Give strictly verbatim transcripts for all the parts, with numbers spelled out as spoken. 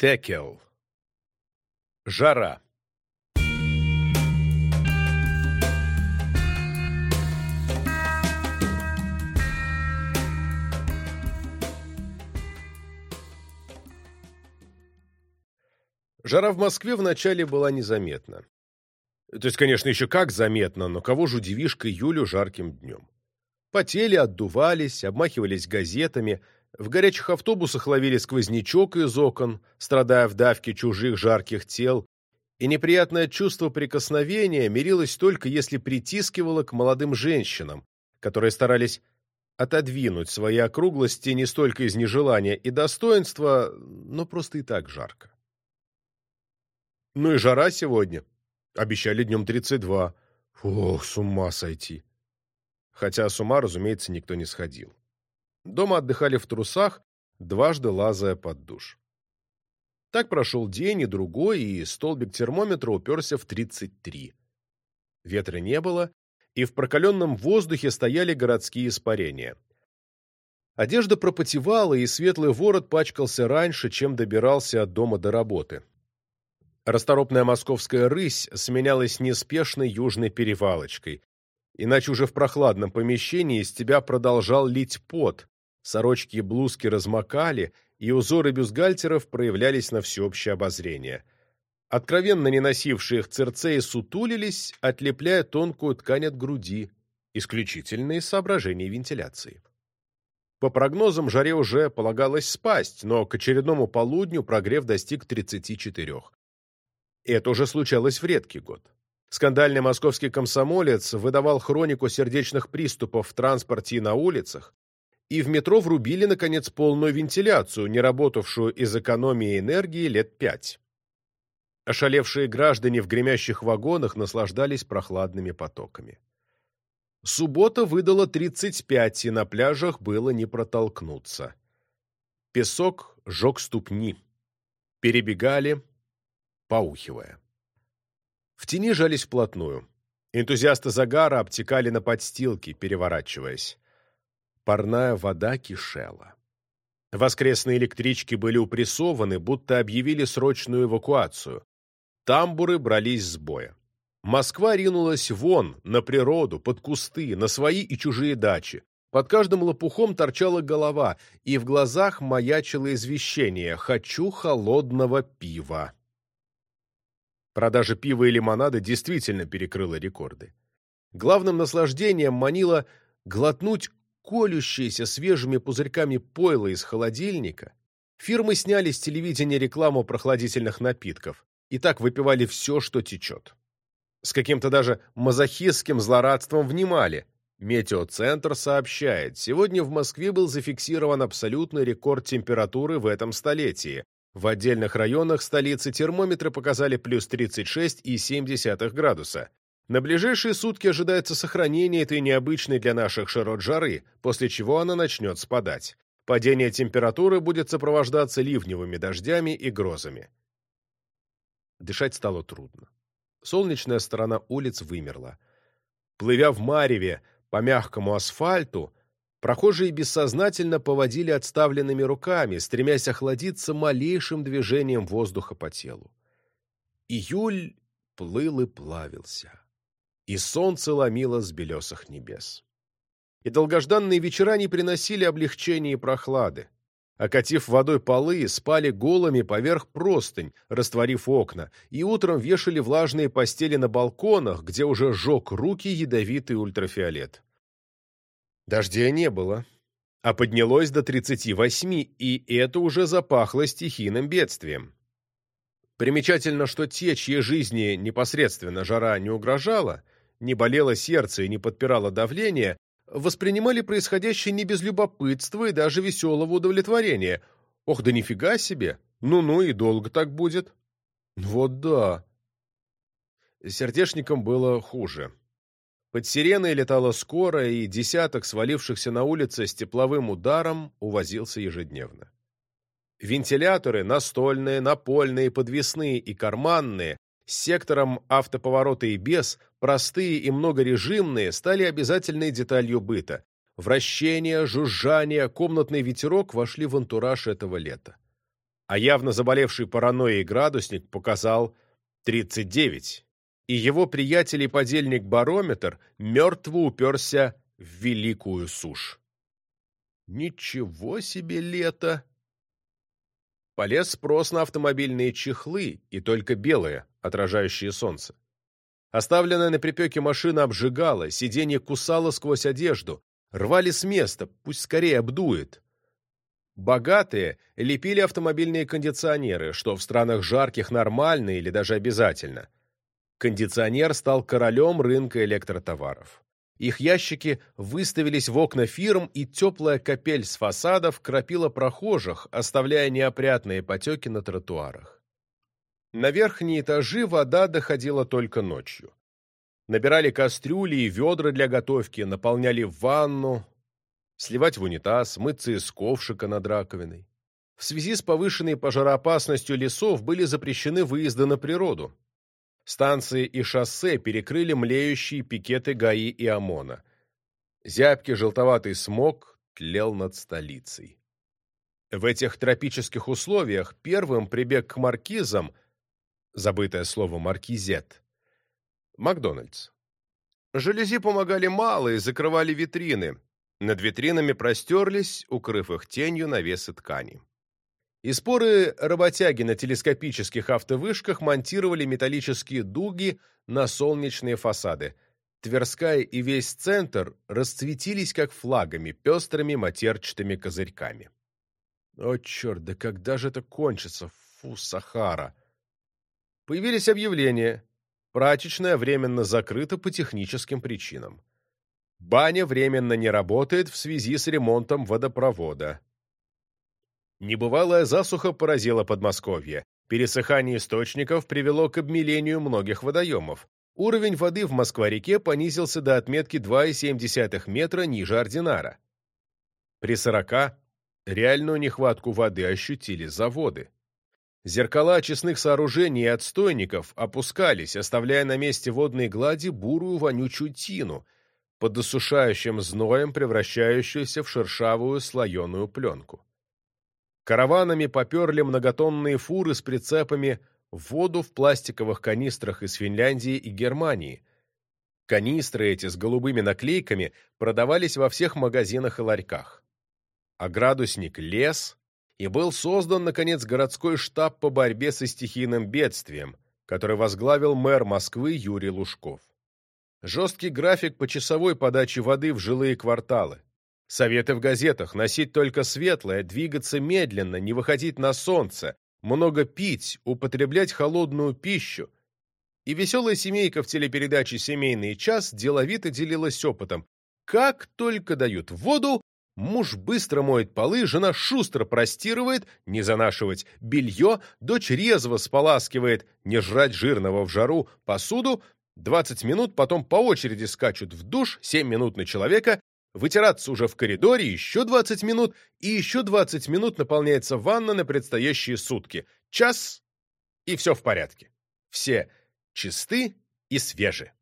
Текел. Жара. Жара в Москве вначале была незаметна. То есть, конечно, еще как заметно, но кого же удивишь к июлю жарким днем. Потели, отдувались, обмахивались газетами, в горячих автобусах ловили сквознячок из окон, страдая в давке чужих жарких тел, и неприятное чувство прикосновения мирилось только если притискивало к молодым женщинам, которые старались отодвинуть свои округлости не столько из нежелания и достоинства, но просто и так жарко. Ну и жара сегодня. Обещали днем тридцать два. Ох, с ума сойти. Хотя с ума, разумеется, никто не сходил. Дома отдыхали в трусах, дважды лазая под душ. Так прошел день и другой, и столбик термометра уперся в тридцать три. Ветра не было, и в прокаленном воздухе стояли городские испарения. Одежда пропотевала, и светлый ворот пачкался раньше, чем добирался от дома до работы. Расторопная московская рысь сменялась неспешной южной перевалочкой, иначе уже в прохладном помещении из тебя продолжал лить пот, сорочки и блузки размокали, и узоры бюстгальтеров проявлялись на всеобщее обозрение. Откровенно не носившие их цирцеи сутулились, отлепляя тонкую ткань от груди, исключительно из соображений вентиляции. По прогнозам, жаре уже полагалось спасть, но к очередному полудню прогрев достиг тридцати четырёх. Это уже случалось в редкий год. Скандальный московский комсомолец выдавал хронику сердечных приступов в транспорте и на улицах, и в метро врубили, наконец, полную вентиляцию, не работавшую из экономии энергии лет пять. Ошалевшие граждане в гремящих вагонах наслаждались прохладными потоками. Суббота выдала тридцать пять, и на пляжах было не протолкнуться. Песок жег ступни. Перебегали, поухивая. В тени жались вплотную. Энтузиасты загара обтекали на подстилке, переворачиваясь. Парная вода кишела. Воскресные электрички были упрессованы, будто объявили срочную эвакуацию. Тамбуры брались с боя. Москва ринулась вон, на природу, под кусты, на свои и чужие дачи. Под каждым лопухом торчала голова, и в глазах маячило извещение «Хочу холодного пива». Продажа пива и лимонада действительно перекрыла рекорды. Главным наслаждением манило глотнуть колющиеся свежими пузырьками пойла из холодильника. Фирмы сняли с телевидения рекламу прохладительных напитков и так выпивали все, что течет. С каким-то даже мазохистским злорадством внимали. Метеоцентр сообщает, сегодня в Москве был зафиксирован абсолютный рекорд температуры в этом столетии. В отдельных районах столицы термометры показали плюс тридцать шесть и семь десятых градуса. На ближайшие сутки ожидается сохранение этой необычной для наших широт жары, после чего она начнет спадать. Падение температуры будет сопровождаться ливневыми дождями и грозами. Дышать стало трудно. Солнечная сторона улиц вымерла. Плывя в мареве по мягкому асфальту, прохожие бессознательно поводили отставленными руками, стремясь охладиться малейшим движением воздуха по телу. Июль плыл и плавился, и солнце ломило с белесых небес. И долгожданные вечера не приносили облегчения и прохлады. Окатив водой полы, спали голыми поверх простынь, растворив окна, и утром вешали влажные постели на балконах, где уже жег руки ядовитый ультрафиолет. Дождя не было, а поднялось до тридцати восьми, и это уже запахло стихийным бедствием. Примечательно, что те, чьей жизни непосредственно жара не угрожала, не болело сердце и не подпирало давление, воспринимали происходящее не без любопытства и даже веселого удовлетворения. Ох, да нифига себе! Ну-ну, и долго так будет. Вот да. Сердечникам было хуже. Под сиреной летала скорая, и десяток свалившихся на улице с тепловым ударом увозился ежедневно. Вентиляторы, настольные, напольные, подвесные и карманные, с сектором автоповорота и без, простые и многорежимные, стали обязательной деталью быта. Вращение, жужжание, комнатный ветерок вошли в антураж этого лета. а явно заболевший паранойей градусник показал тридцать девять, и его приятель и подельник барометр мертво уперся в великую сушь. Ничего себе лето! Полез спрос на автомобильные чехлы, и только белые, отражающие солнце. Оставленная на припеке машина обжигала, сиденье кусало сквозь одежду, рвали с места, пусть скорее обдует. Богатые лепили автомобильные кондиционеры, что в странах жарких нормально или даже обязательно. Кондиционер стал королем рынка электротоваров. Их ящики выставились в окна фирм, и теплая капель с фасадов кропила прохожих, оставляя неопрятные потеки на тротуарах. На верхние этажи вода доходила только ночью. Набирали кастрюли и ведра для готовки, наполняли ванну, сливать в унитаз, мыться из ковшика над раковиной. В связи с повышенной пожароопасностью лесов были запрещены выезды на природу. Станции и шоссе перекрыли млеющие пикеты ГАИ и ОМОНа. Зябкий желтоватый смог тлел над столицей. В этих тропических условиях первым прибег к маркизам, забытое слово «маркизет», Макдональдс. Жалюзи помогали мало и закрывали витрины. Над витринами простерлись, укрыв их тенью, навесы ткани. И споры работяги на телескопических автовышках монтировали металлические дуги на солнечные фасады. Тверская и весь центр расцветились, как флагами, пестрыми матерчатыми козырьками. О, черт, да когда же это кончится? Фу, Сахара! Появились объявления. Прачечная временно закрыта по техническим причинам. Баня временно не работает в связи с ремонтом водопровода. Небывалая засуха поразила Подмосковье. Пересыхание источников привело к обмелению многих водоемов. Уровень воды в Москва-реке понизился до отметки два и семь десятых метра ниже ординара. При сорока реальную нехватку воды ощутили заводы. Зеркала очистных сооружений и отстойников опускались, оставляя на месте водной глади бурую вонючую тину, под осушающим зноем превращающуюся в шершавую слоеную пленку. Караванами поперли многотонные фуры с прицепами воду в пластиковых канистрах из Финляндии и Германии. Канистры эти с голубыми наклейками продавались во всех магазинах и ларьках. А градусник лез, и был создан, наконец, городской штаб по борьбе со стихийным бедствием, который возглавил мэр Москвы Юрий Лужков. Жесткий график почасовой подачи воды в жилые кварталы. Советы в газетах: носить только светлое, двигаться медленно, не выходить на солнце, много пить, употреблять холодную пищу. И веселая семейка в телепередаче «Семейный час» деловито делилась опытом. Как только дают воду, муж быстро моет полы, жена шустро простирывает, не занашивать белье, дочь резво споласкивает, не жрать жирного в жару, посуду, двадцать минут, потом по очереди скачут в душ, семь минут на человека, вытираться уже в коридоре, еще двадцать минут, и еще двадцать минут наполняется ванна на предстоящие сутки. Час, и все в порядке. Все чисты и свежи.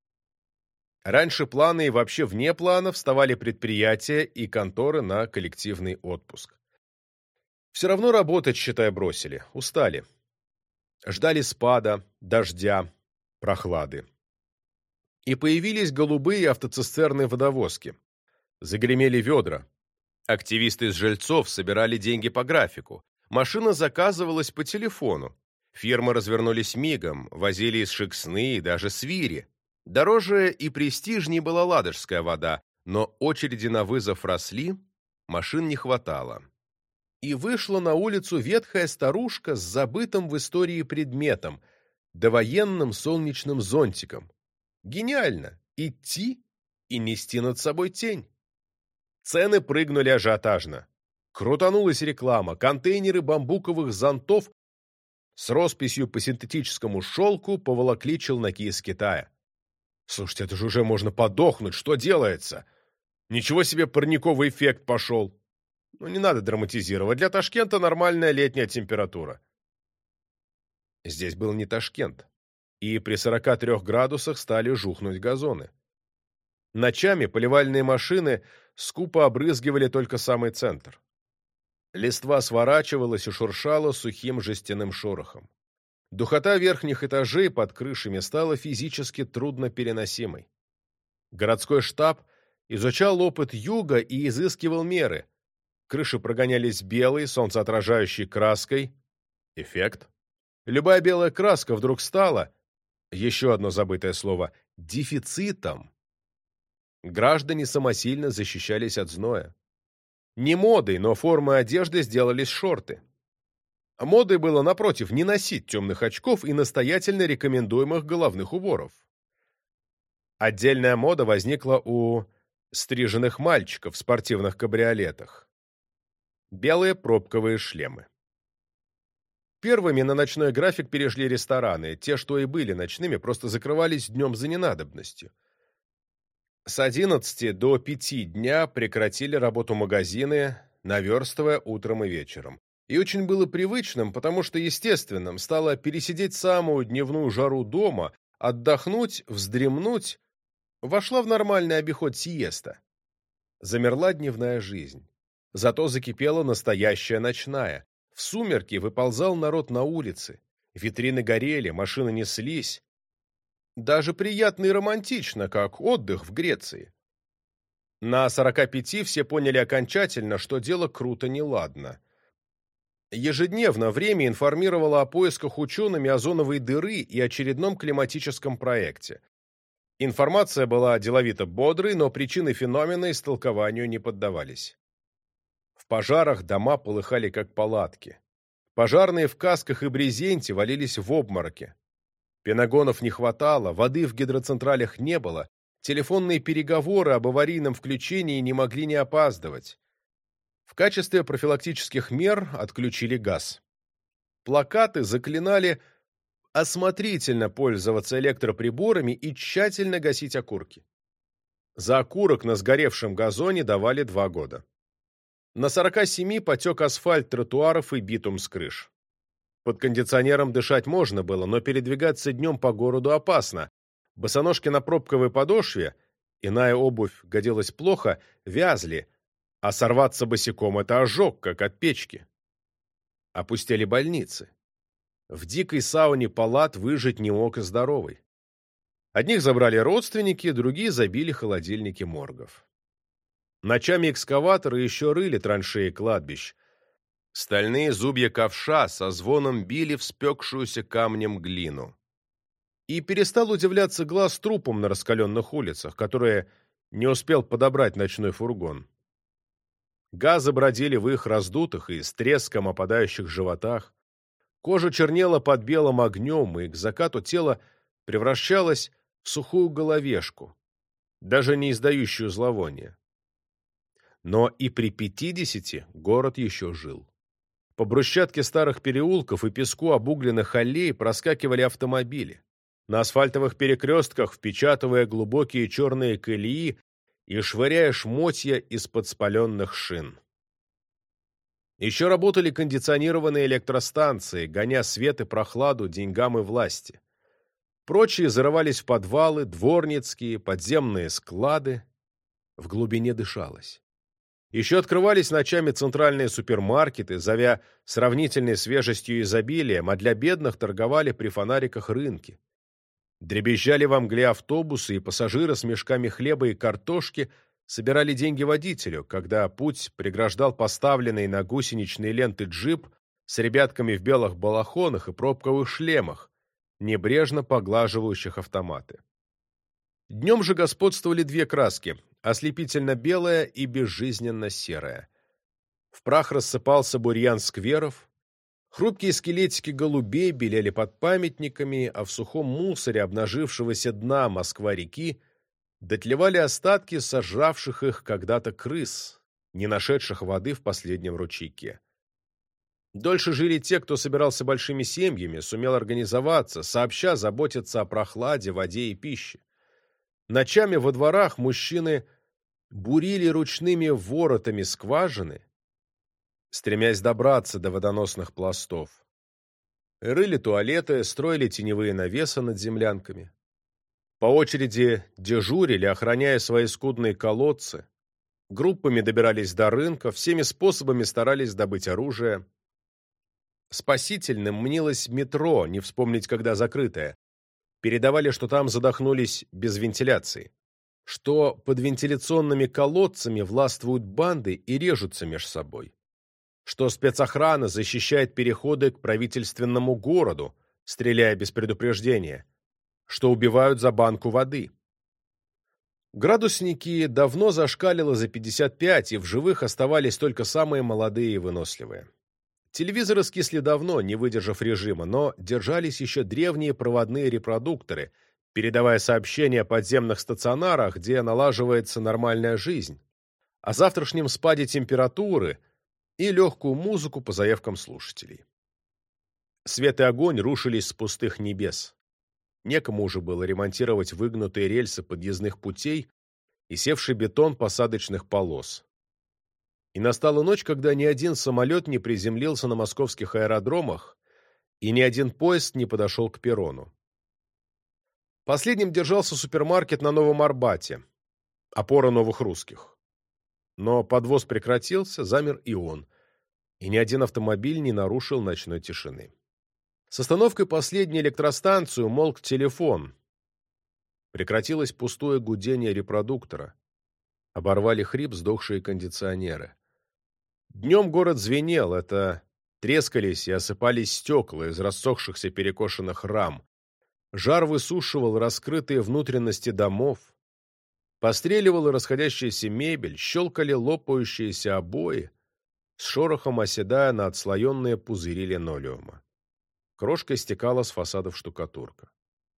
Раньше планы и вообще вне плана вставали предприятия и конторы на коллективный отпуск. Все равно работать, считай, бросили, устали. Ждали спада, дождя, прохлады. И появились голубые автоцистерны-водовозки. Загремели ведра. Активисты из жильцов собирали деньги по графику. Машина заказывалась по телефону. Фирмы развернулись мигом, возили из Шексны и даже Свири. Дороже и престижней была ладожская вода, но очереди на вызов росли, машин не хватало. И вышла на улицу ветхая старушка с забытым в истории предметом – довоенным солнечным зонтиком. Гениально! Идти и нести над собой тень. Цены прыгнули ажиотажно. Крутанулась реклама, контейнеры бамбуковых зонтов с росписью по синтетическому шелку поволокли челноки из Китая. Слушайте, это же уже можно подохнуть, что делается? Ничего себе парниковый эффект пошел. Ну, не надо драматизировать, для Ташкента нормальная летняя температура. Здесь был не Ташкент, и при сорока трёх градусах стали жухнуть газоны. Ночами поливальные машины скупо обрызгивали только самый центр. Листва сворачивалась и шуршала сухим жестяным шорохом. Духота верхних этажей под крышами стала физически труднопереносимой. Городской штаб изучал опыт юга и изыскивал меры. Крыши прогонялись белой, солнцеотражающей краской. Эффект. Любая белая краска вдруг стала, еще одно забытое слово, дефицитом. Граждане самосильно защищались от зноя. Не модой, но формой одежды сделались шорты. Модой было, напротив, не носить темных очков и настоятельно рекомендуемых головных уборов. Отдельная мода возникла у стриженных мальчиков в спортивных кабриолетах. Белые пробковые шлемы. Первыми на ночной график перешли рестораны. Те, что и были ночными, просто закрывались днем за ненадобностью. С одиннадцати до пяти дня прекратили работу магазины, наверстывая утром и вечером. И очень было привычным, потому что естественным стало пересидеть самую дневную жару дома, отдохнуть, вздремнуть. Вошла в нормальный обиход сиеста. Замерла дневная жизнь. Зато закипела настоящая ночная. В сумерки выползал народ на улицы. Витрины горели, машины неслись. Даже приятно и романтично, как отдых в Греции. На сорока пяти все поняли окончательно, что дело круто неладно. Ежедневно время информировало о поисках учеными озоновой дыры и очередном климатическом проекте. Информация была деловито бодрой, но причины феномена истолкованию не поддавались. В пожарах дома полыхали как палатки. Пожарные в касках и брезенте валились в обмороке. Пенагонов не хватало, воды в гидроцентралях не было, телефонные переговоры об аварийном включении не могли не опаздывать. В качестве профилактических мер отключили газ. Плакаты заклинали осмотрительно пользоваться электроприборами и тщательно гасить окурки. За окурок на сгоревшем газоне давали два года. На сорока семи потек асфальт тротуаров и битум с крыш. Под кондиционером дышать можно было, но передвигаться днем по городу опасно. Босоножки на пробковой подошве, иная обувь годилась плохо, вязли, а сорваться босиком — это ожог, как от печки. Опустели больницы. В дикой сауне палат выжить не мог и здоровый. Одних забрали родственники, другие забили холодильники моргов. Ночами экскаваторы еще рыли траншеи кладбищ. Стальные зубья ковша со звоном били в спекшуюся камнем глину. И перестал удивляться глаз трупом на раскаленных улицах, которые не успел подобрать ночной фургон. Газы бродили в их раздутых и с треском опадающих животах. Кожа чернела под белым огнем, и к закату тело превращалось в сухую головешку, даже не издающую зловония. Но и при пятидесяти город еще жил. По брусчатке старых переулков и песку обугленных аллей проскакивали автомобили. На асфальтовых перекрестках, впечатывая глубокие черные колеи и швыряя шмотья из-под спаленных шин. Еще работали кондиционированные электростанции, гоня свет и прохладу деньгам и власти. Прочие зарывались в подвалы, дворницкие, подземные склады. В глубине дышалось. Еще открывались ночами центральные супермаркеты, зовя сравнительной свежестью и изобилием, а для бедных торговали при фонариках рынки. Дребезжали во мгле автобусы, и пассажиры с мешками хлеба и картошки собирали деньги водителю, когда путь преграждал поставленный на гусеничные ленты джип с ребятками в белых балахонах и пробковых шлемах, небрежно поглаживающих автоматы. Днем же господствовали две краски — ослепительно-белая и безжизненно-серая. В прах рассыпался бурьян скверов, хрупкие скелетики голубей белели под памятниками, а в сухом мусоре обнажившегося дна Москва-реки дотлевали остатки сожравших их когда-то крыс, не нашедших воды в последнем ручейке. Дольше жили те, кто собирался большими семьями, сумел организоваться, сообща заботиться о прохладе, воде и пище. Ночами во дворах мужчины бурили ручными воротами скважины, стремясь добраться до водоносных пластов. Рыли туалеты, строили теневые навесы над землянками. По очереди дежурили, охраняя свои скудные колодцы, Группами добирались до рынка, всеми способами старались добыть оружие. Спасительным мнилось метро, не вспомнить, когда закрытое. Передавали, что там задохнулись без вентиляции, что под вентиляционными колодцами властвуют банды и режутся меж собой, что спецохрана защищает переходы к правительственному городу, стреляя без предупреждения, что убивают за банку воды. Градусники давно зашкалило за пятьдесят пять, и в живых оставались только самые молодые и выносливые. Телевизоры скисли давно, не выдержав режима, но держались еще древние проводные репродукторы, передавая сообщения о подземных стационарах, где налаживается нормальная жизнь, о завтрашнем спаде температуры и легкую музыку по заявкам слушателей. Свет и огонь рушились с пустых небес. Некому уже было ремонтировать выгнутые рельсы подъездных путей и севший бетон посадочных полос. И настала ночь, когда ни один самолет не приземлился на московских аэродромах, и ни один поезд не подошел к перрону. Последним держался супермаркет на Новом Арбате, опора новых русских. Но подвоз прекратился, замер и он, и ни один автомобиль не нарушил ночной тишины. С остановкой последней электростанции умолк телефон. Прекратилось пустое гудение репродуктора. Оборвали хрип сдохшие кондиционеры. Днем город звенел, это трескались и осыпались стекла из рассохшихся перекошенных рам. Жар высушивал раскрытые внутренности домов. Постреливала расходящаяся мебель, щелкали лопающиеся обои, с шорохом оседая на отслоенные пузыри линолеума. Крошкой стекала с фасадов штукатурка.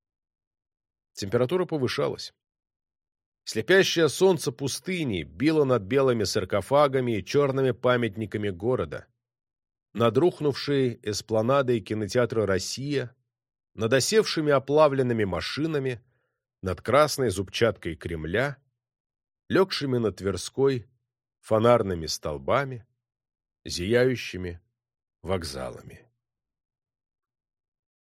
Температура повышалась. Слепящее солнце пустыни било над белыми саркофагами и черными памятниками города, над рухнувшей эспланадой кинотеатра «Россия», над осевшими оплавленными машинами, над красной зубчаткой Кремля, легшими над Тверской фонарными столбами, зияющими вокзалами.